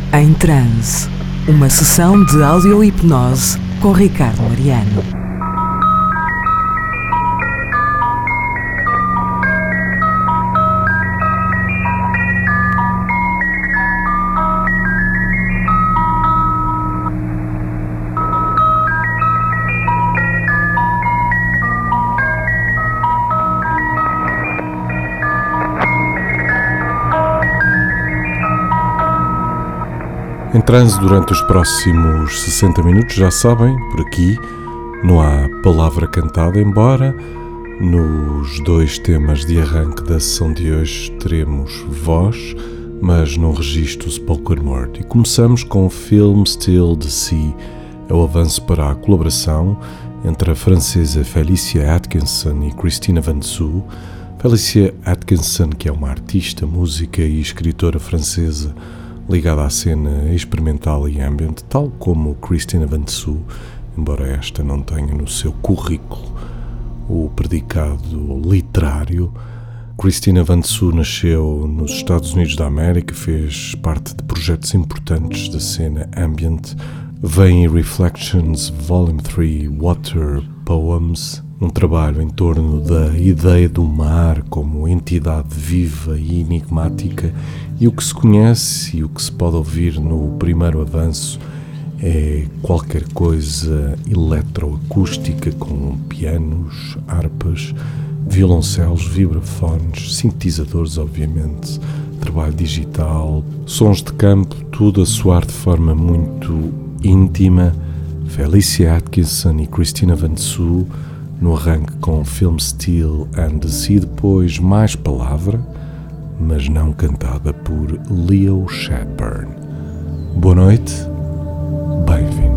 Em Transe, uma sessão de audio-hipnose com Ricardo Mariano. Em transe durante os próximos 60 minutos, já sabem, por aqui não há palavra cantada, embora nos dois temas de arranque da sessão de hoje teremos voz, mas num registro spoken word. E começamos com o Film Still the Sea, é o avanço para a colaboração entre a francesa Felicia Atkinson e Christina Van Zyl. Felicia Atkinson, que é uma artista, música e escritora francesa ligada à cena experimental e ambient, tal como Christina Van Zyl, embora esta não tenha no seu currículo o predicado literário. Christina Van Zyl nasceu nos Estados Unidos da América, fez parte de projetos importantes da cena ambient. Vem Reflections Volume 3 Water Poems, um trabalho em torno da ideia do mar como entidade viva e enigmática, e o que se conhece e o que se pode ouvir no primeiro avanço é qualquer coisa eletroacústica com pianos, harpas, violoncelos, vibrafones, sintetizadores, obviamente, trabalho digital, sons de campo, tudo a soar de forma muito íntima. Felicia Atkinson e Christina Van Zyl no arranque com Film Still and the Sea, depois mais palavra, mas não cantada por Leo Shadburn. Boa noite, bem-vindos.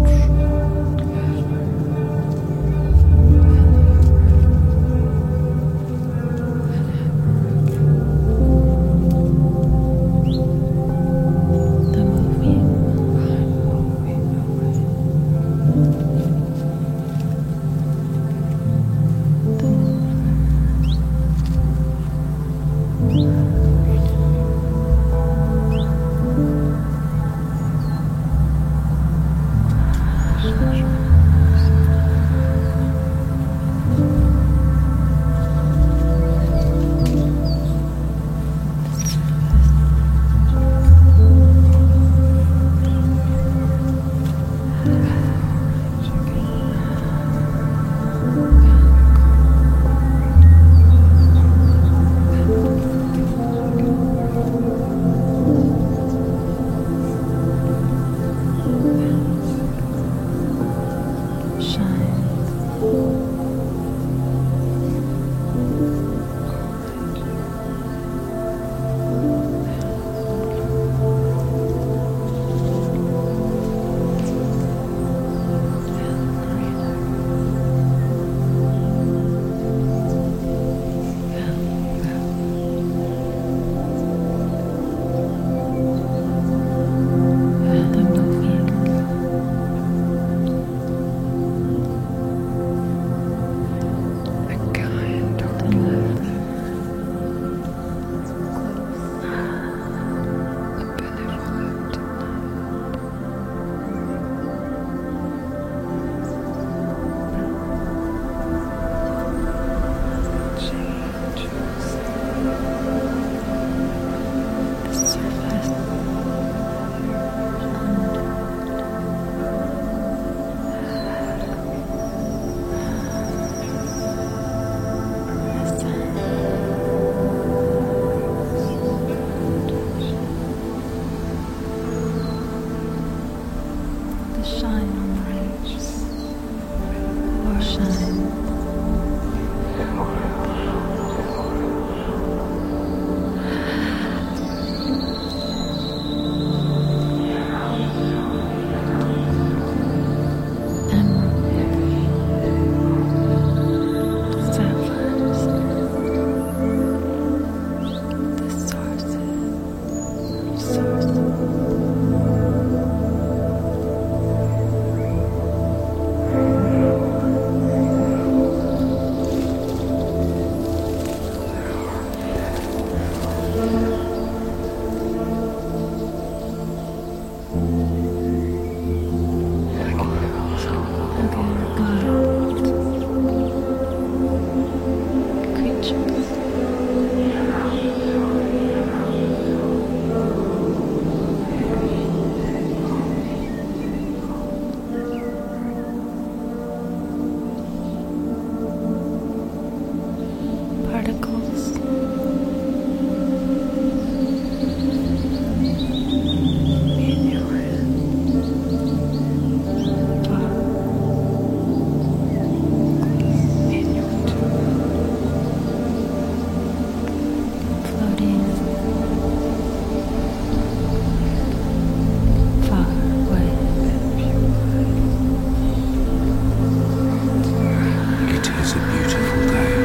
is a beautiful day.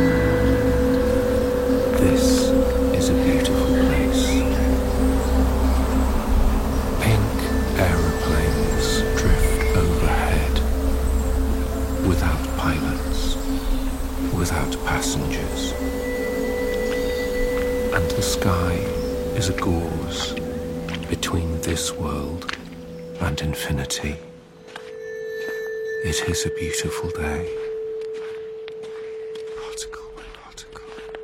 This is a beautiful place. Pink aeroplanes drift overhead, without pilots, without passengers. And the sky is a gauze between this world and infinity. It is a beautiful day. Particle by particle.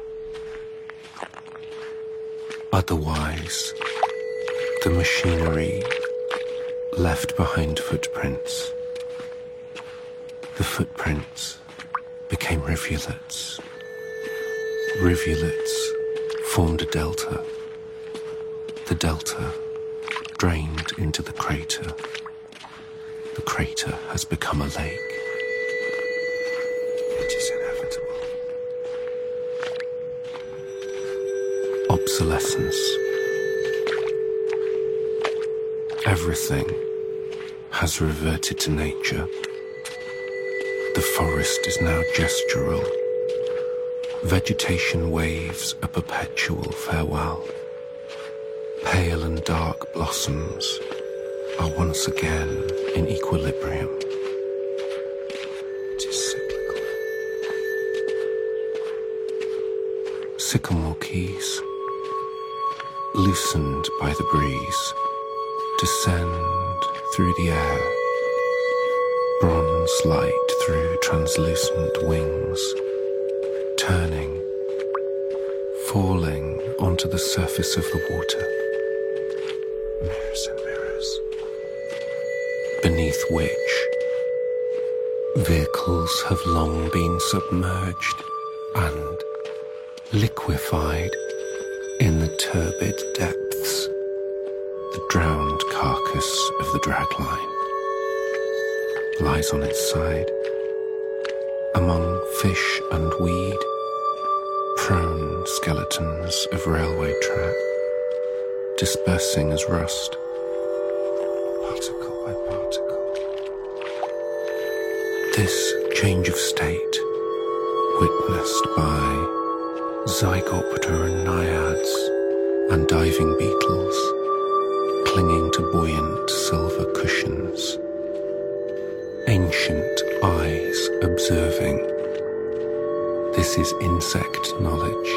Otherwise, the machinery left behind footprints. The footprints became rivulets. Rivulets formed a delta. The delta drained into the crater. The crater has become a lake. It is inevitable. Obsolescence. Everything has reverted to nature. The forest is now gestural. Vegetation waves a perpetual farewell. Pale and dark blossoms are once again in equilibrium. It is cyclical. Sycamore keys, loosened by the breeze, descend through the air. Bronze light through translucent wings, turning, falling onto the surface of the water. Mirrors and mirrors, beneath which vehicles have long been submerged and liquefied in the turbid depths. The drowned carcass of the dragline lies on its side, among fish and weed, prone skeletons of railway track, dispersing as rust, particle by particle. This change of state, witnessed by Zygoptera naiads and diving beetles, clinging to buoyant silver cushions, ancient eyes observing. This is insect knowledge.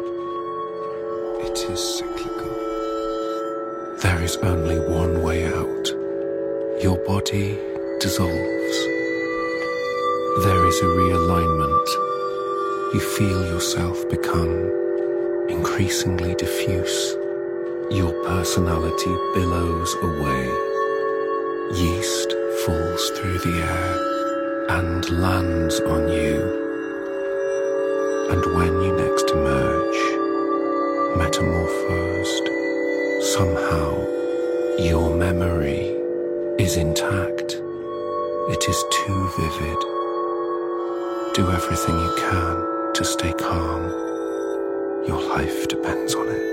It is cyclical. There is only one way out. Your body dissolves. There is a realignment. You feel yourself become increasingly diffuse. Your personality billows away. Yeast falls through the air and lands on you. And when you next emerge, metamorphosed, somehow your memory is intact. It is too vivid. Do everything you can to stay calm. Your life depends on it.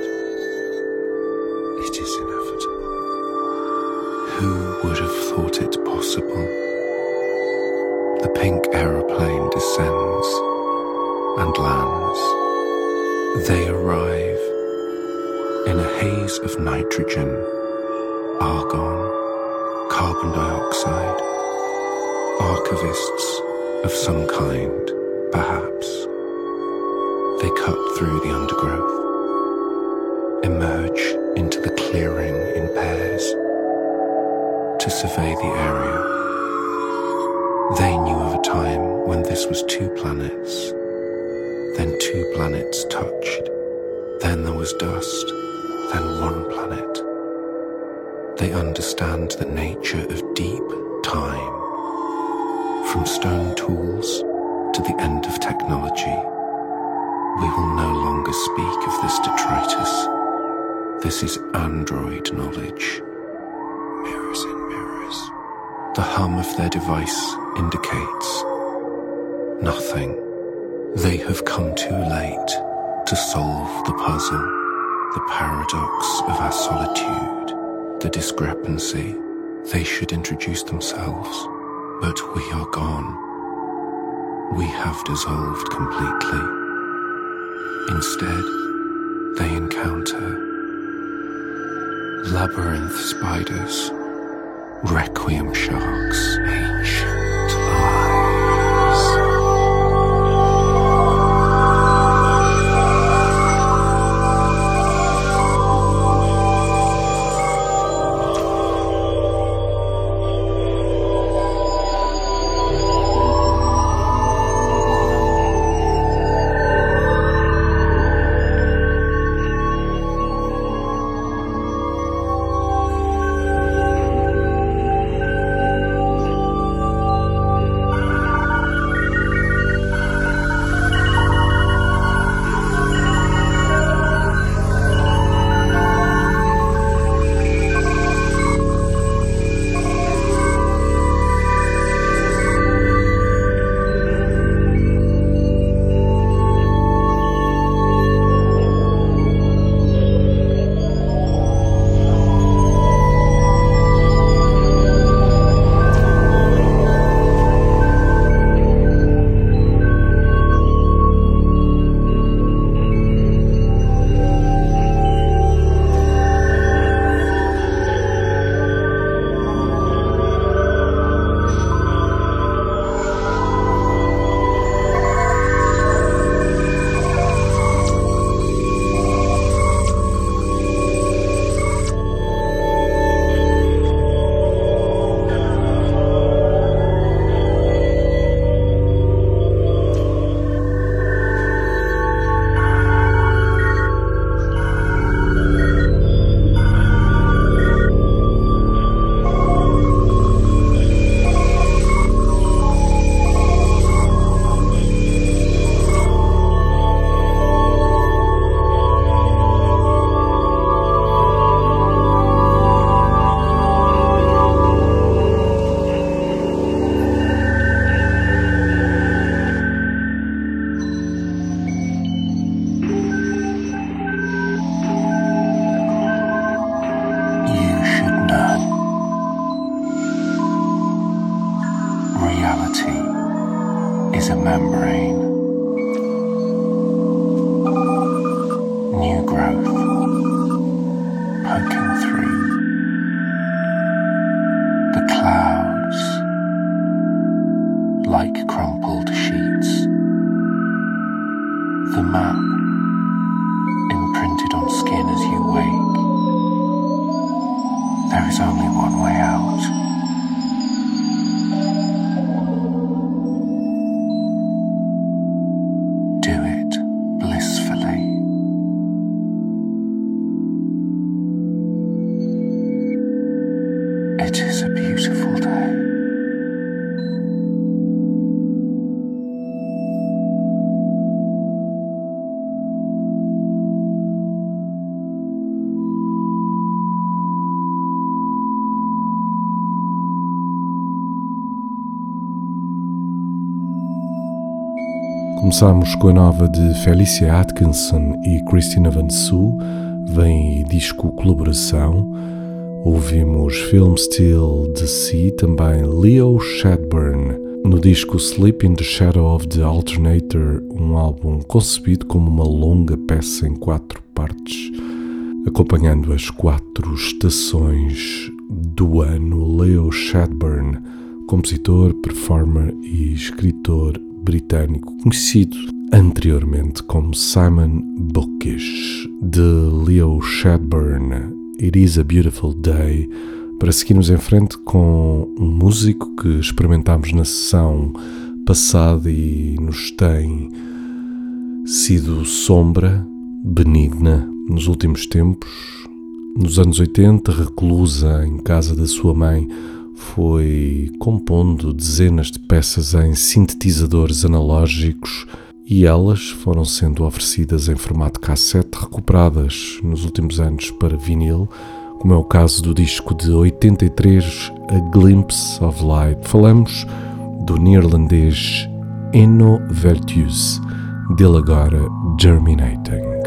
It is inevitable. Who would have thought it possible? The pink aeroplane descends and lands. They arrive in a haze of nitrogen, argon, carbon dioxide, archivists of some kind, perhaps. They cut through the undergrowth, emerge into the clearing in pairs to survey the area. They knew of a time when this was 2 planets. Then 2 planets touched. Then there was dust. Then 1 planet. They understand the nature of deep time. From stone tools to the end of technology, we will no longer speak of this detritus. This is android knowledge. Mirrors in mirrors. The hum of their device indicates nothing. They have come too late to solve the puzzle, the paradox of our solitude, the discrepancy. They should introduce themselves, but we are gone. we have dissolved completely. Instead, they encounter labyrinth spiders, requiem sharks, ancient eyes. Is a membrane, new growth poking through the clouds like crumpled sheets, the map imprinted on skin as you wake. There is only one way out. It is a beautiful day. Começamos com a nova de Felicia Atkinson e Christina Van Soo, vem disco colaboração. Ouvimos Film Still the Sea, também Leo Shadburn, no disco Sleep in the Shadow of the Alternator, um álbum concebido como uma longa peça em 4 partes, acompanhando as 4 estações do ano. Leo Shadburn, compositor, performer e escritor britânico, conhecido anteriormente como Simon Bookish. De Leo Shadburn, It is a Beautiful Day, para seguirmos em frente com um músico que experimentámos na sessão passada e nos tem sido sombra benigna nos últimos tempos. Nos anos 80, reclusa em casa da sua mãe, foi compondo dezenas de peças em sintetizadores analógicos e elas foram sendo oferecidas em formato cassete, recuperadas nos últimos anos para vinil, como é o caso do disco de 83, A Glimpse of Light. Falamos do neerlandês Enno Velthuis, dele agora Germinating.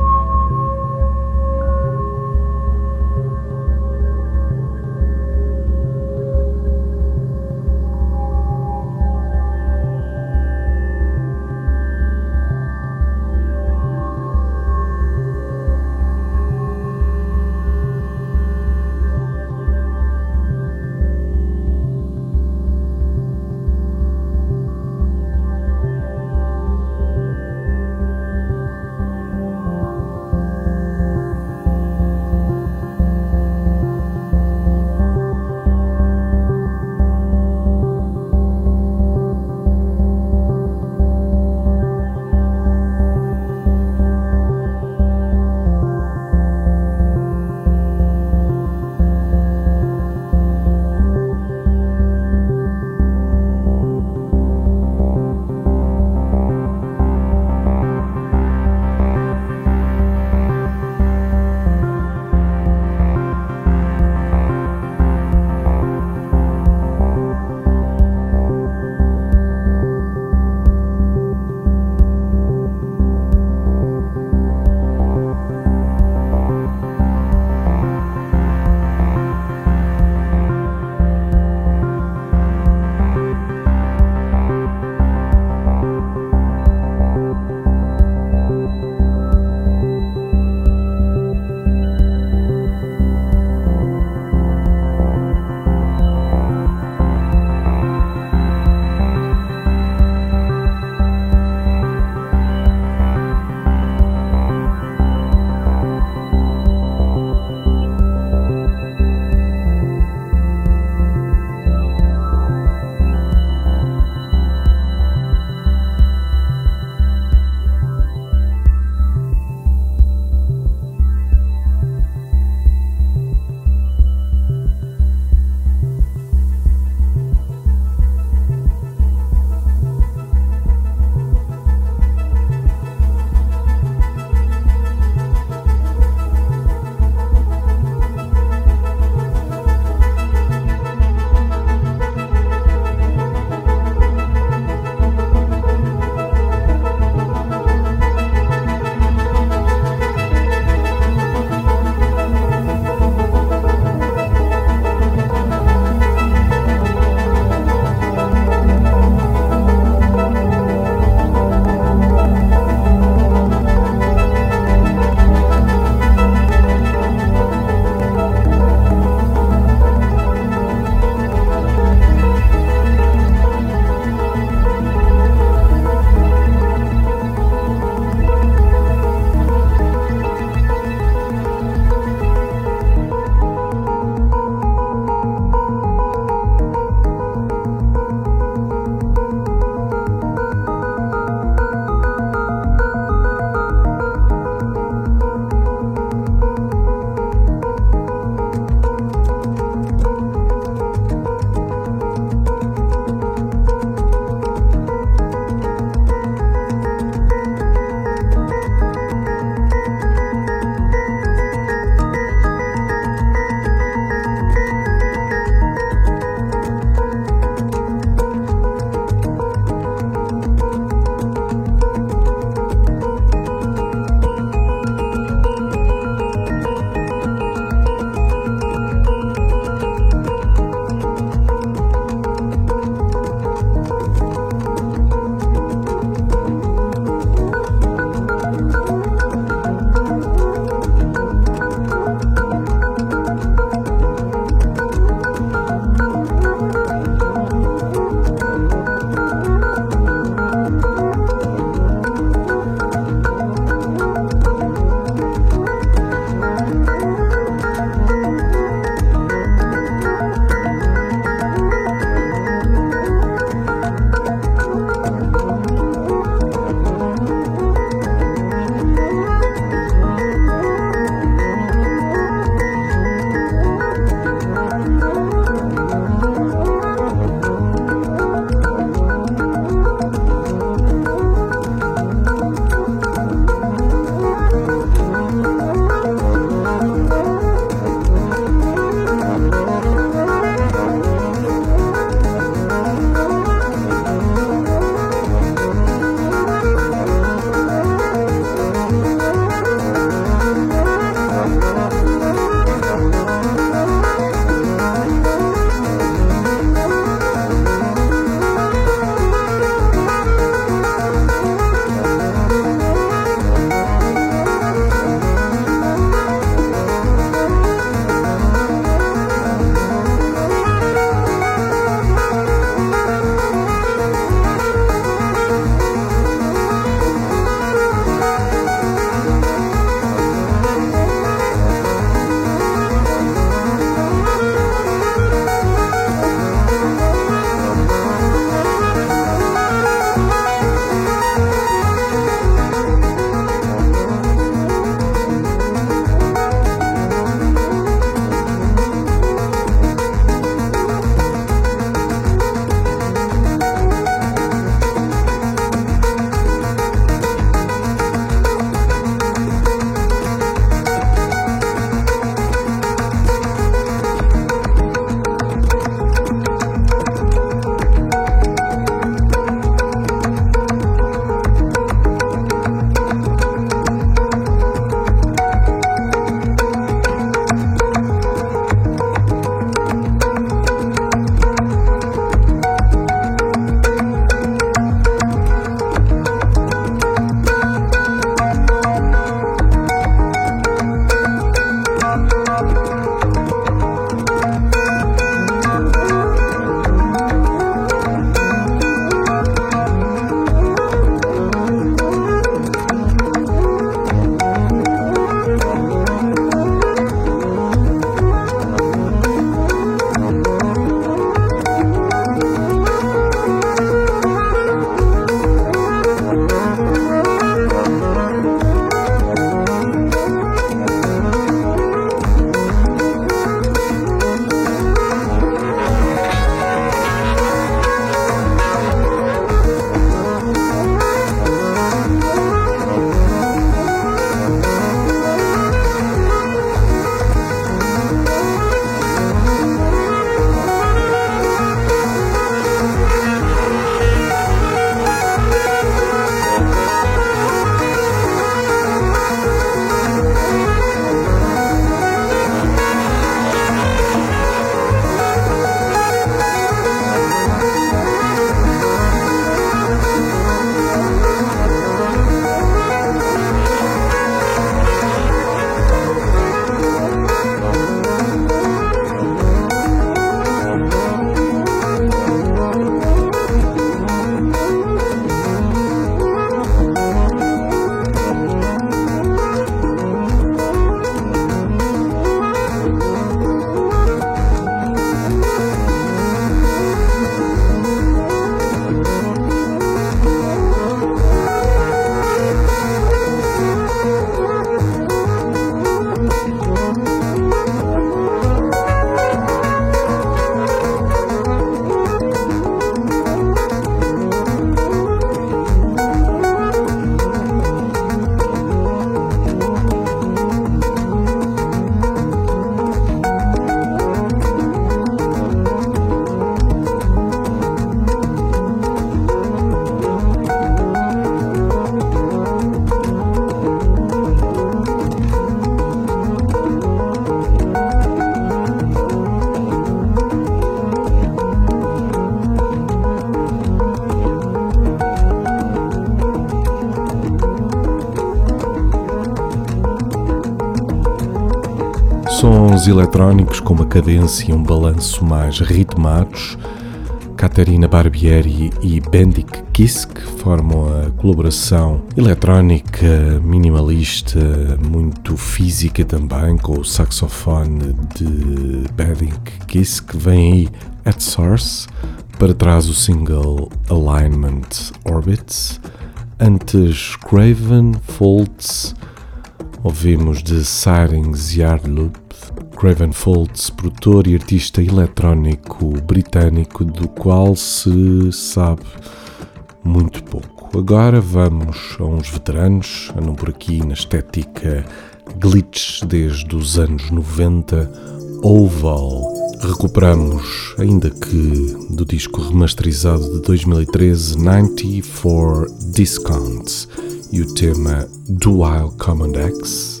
sons eletrónicos com uma cadência e um balanço mais ritmados. Caterina Barbieri e Bendik Kisk formam a colaboração eletrónica minimalista, muito física também, com o saxofone de Bendik Kisk. Vem aí At Source, para trás o single Alignment Orbits. Antes Craven Folds, ouvimos de Sirens Yardloop. Craven Folds, produtor e artista eletrónico britânico do qual se sabe muito pouco. Agora vamos a uns veteranos, andam por aqui na estética glitch desde os anos 90, Oval. Recuperamos, ainda que do disco remasterizado de 2013, 94 Discounts, e o tema Dual Command X.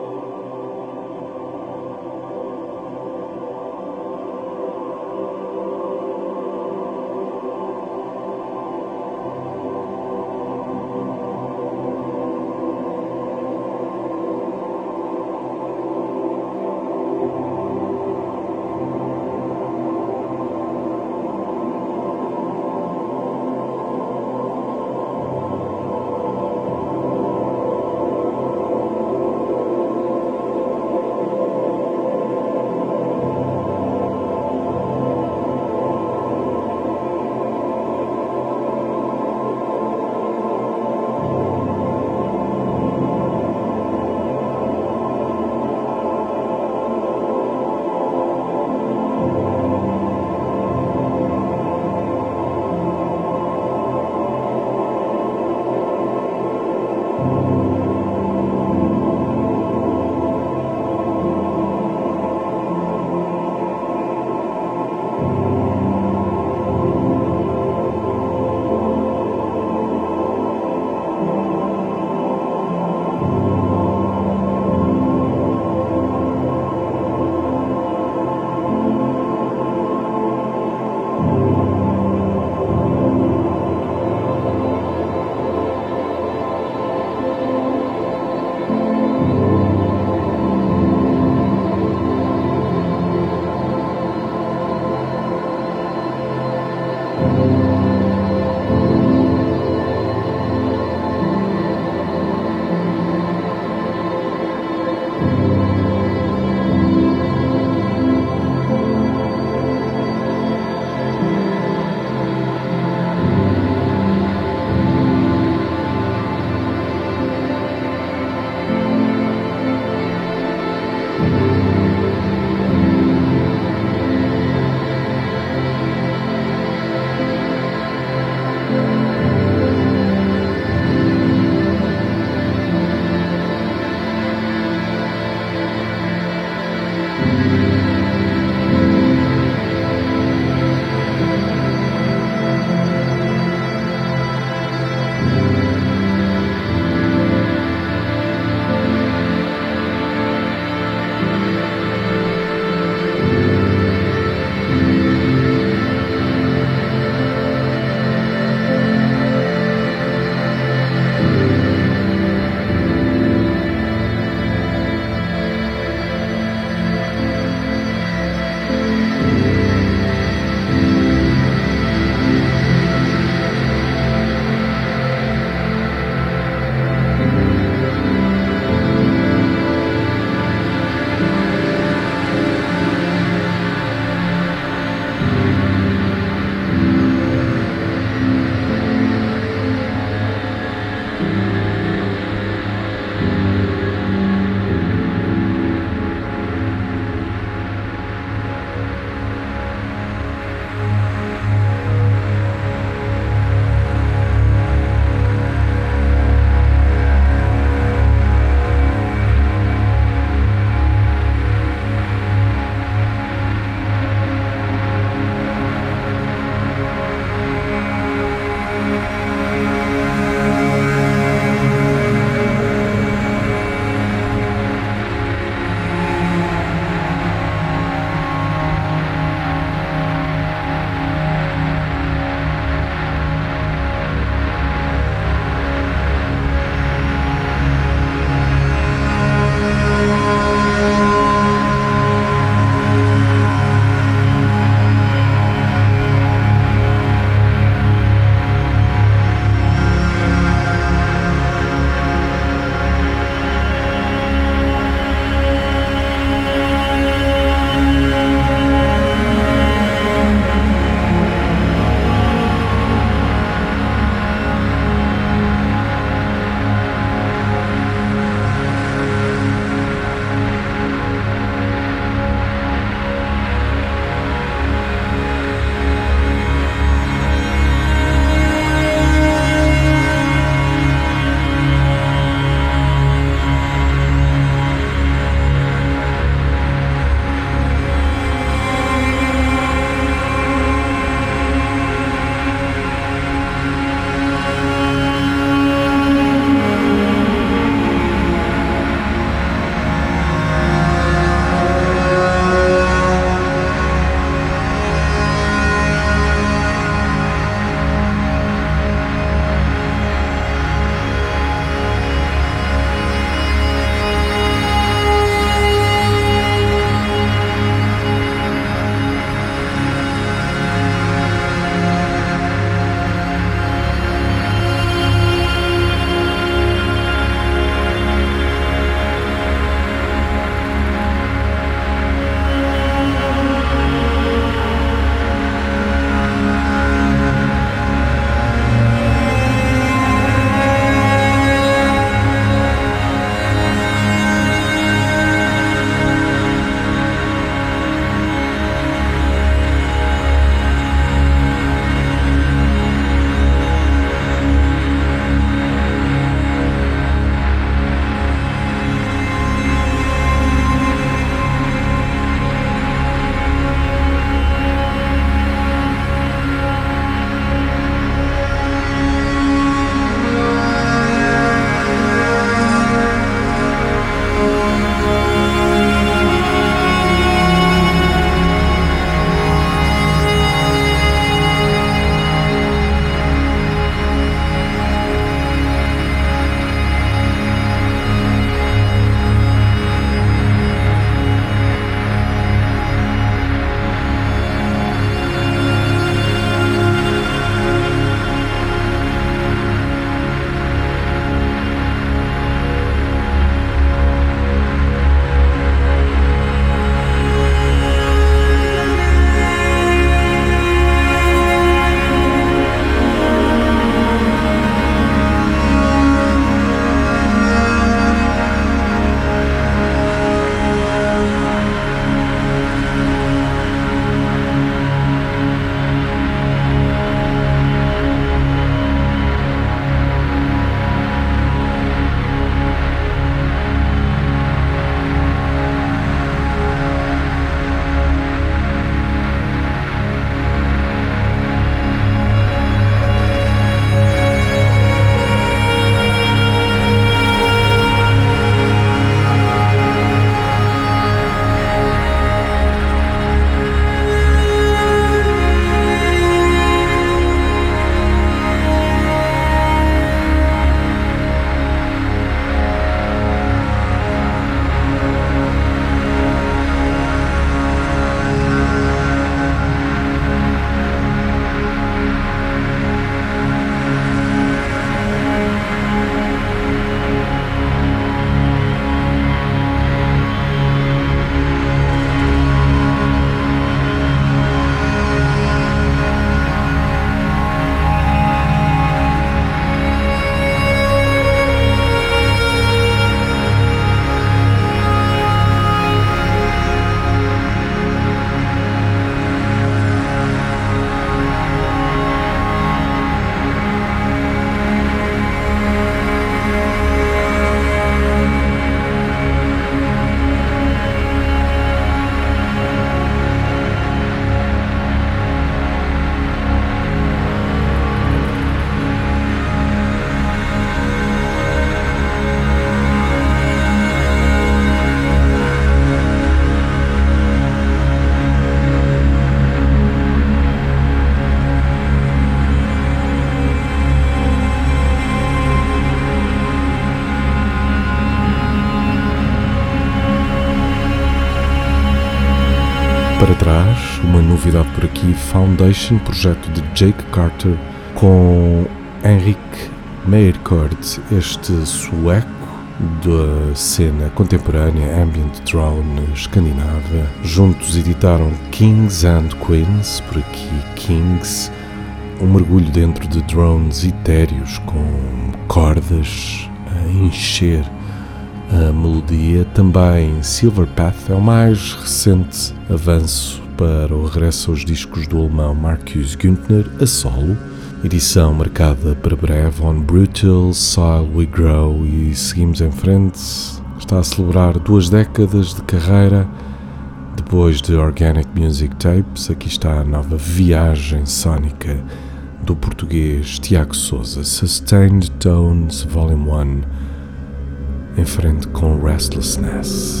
trás, uma novidade por aqui, Foundation, projeto de Jake Carter com Henrik Meyerkort, este sueco da cena contemporânea ambient drone escandinava. Juntos editaram Kings and Queens, por aqui Kings, um mergulho dentro de drones etéreos com cordas a encher a melodia. Também Silverpath é o mais recente avanço para o regresso aos discos do alemão Markus Güntner a solo, edição marcada para breve. On Brutal, Soil We Grow, e seguimos em frente. Está a celebrar 2 décadas de carreira depois de Organic Music Tapes. Aqui está a nova viagem sónica do português Tiago Souza, Sustained Tones Volume 1, em frente com Restlessness.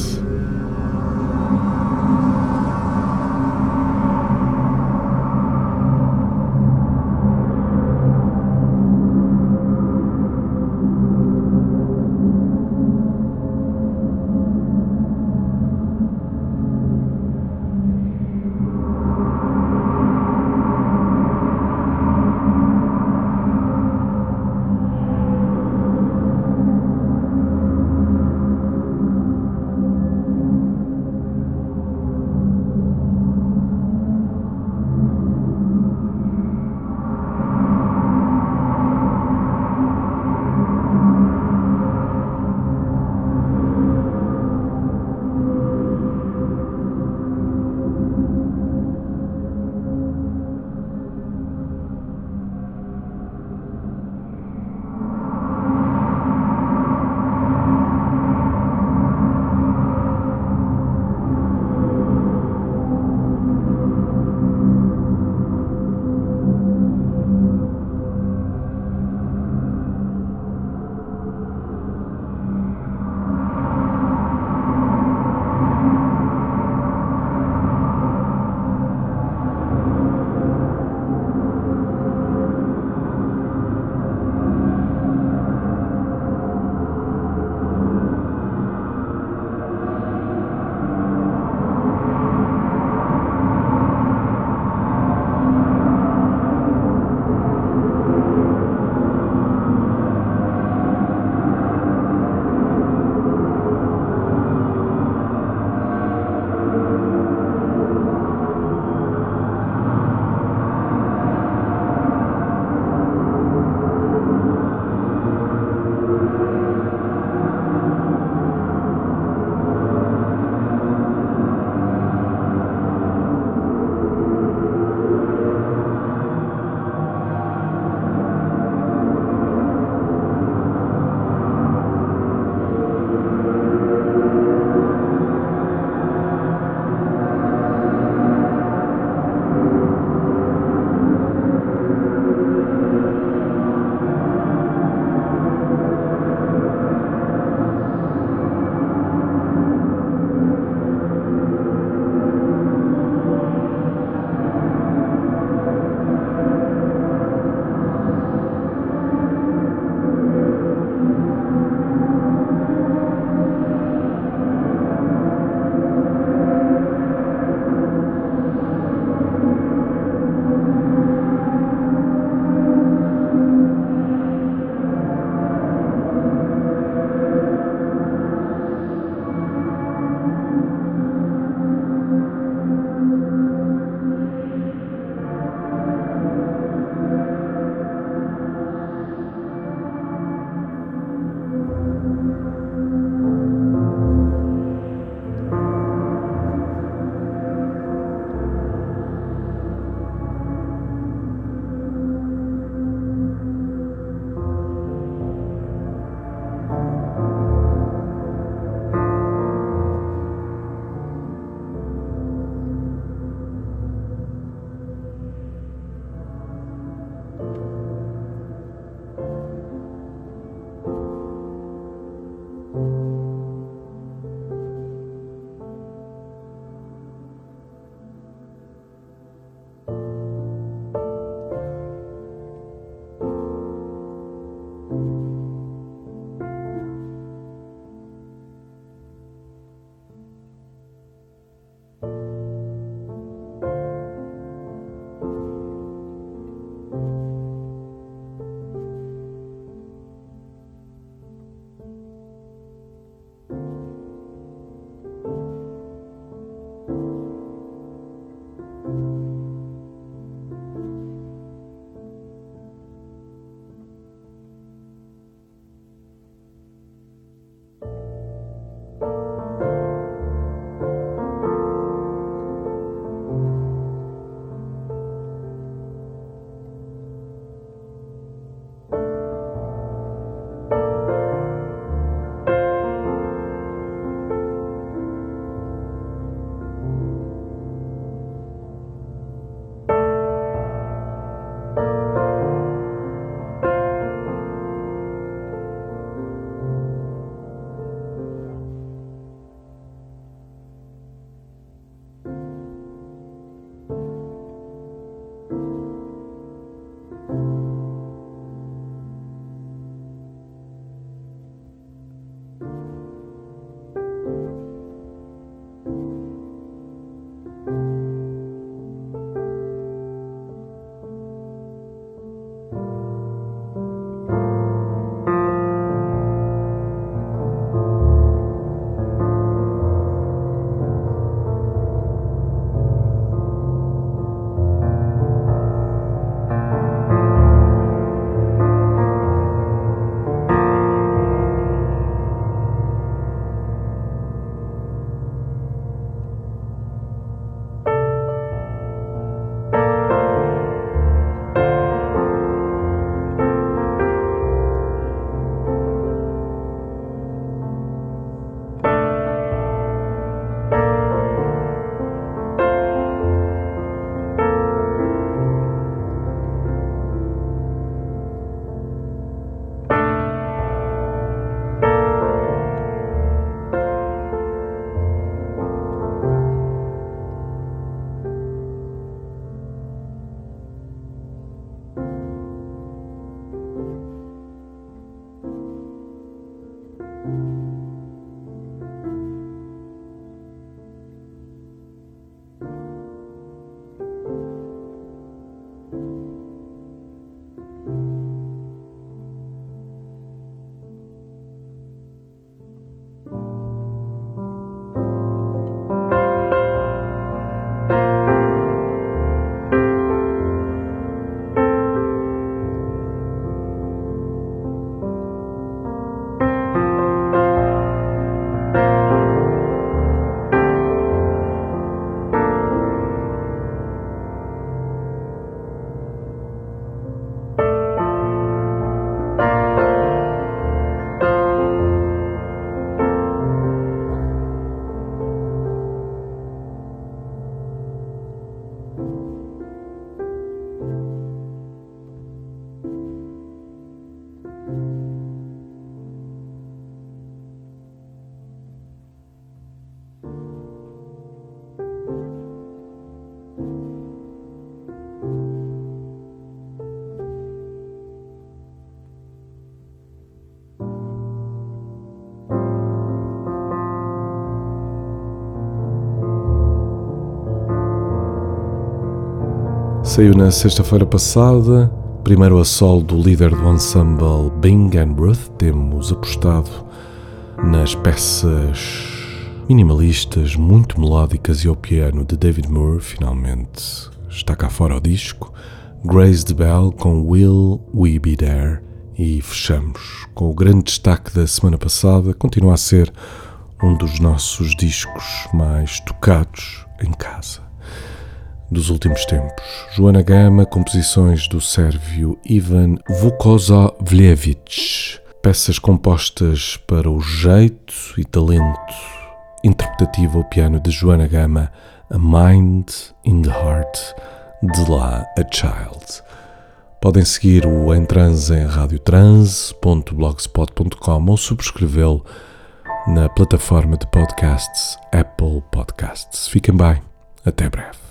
Saiu na sexta-feira passada, primeiro a solo do líder do ensemble Bing & Ruth. Temos apostado nas peças minimalistas, muito melódicas e ao piano de David Moore. Finalmente está cá fora o disco. Grace DeBell com Will We Be There. E fechamos com o grande destaque da semana passada. Continua a ser um dos nossos discos mais tocados em casa dos últimos tempos. Joana Gama, composições do sérvio Ivan Vukozovic. Peças compostas para o jeito e talento interpretativo ao piano de Joana Gama, A Mind in the Heart, de lá a Child. Podem seguir o Em Transe em radiotranse.blogspot.com ou subscrevê-lo na plataforma de podcasts Apple Podcasts. Fiquem bem, até breve.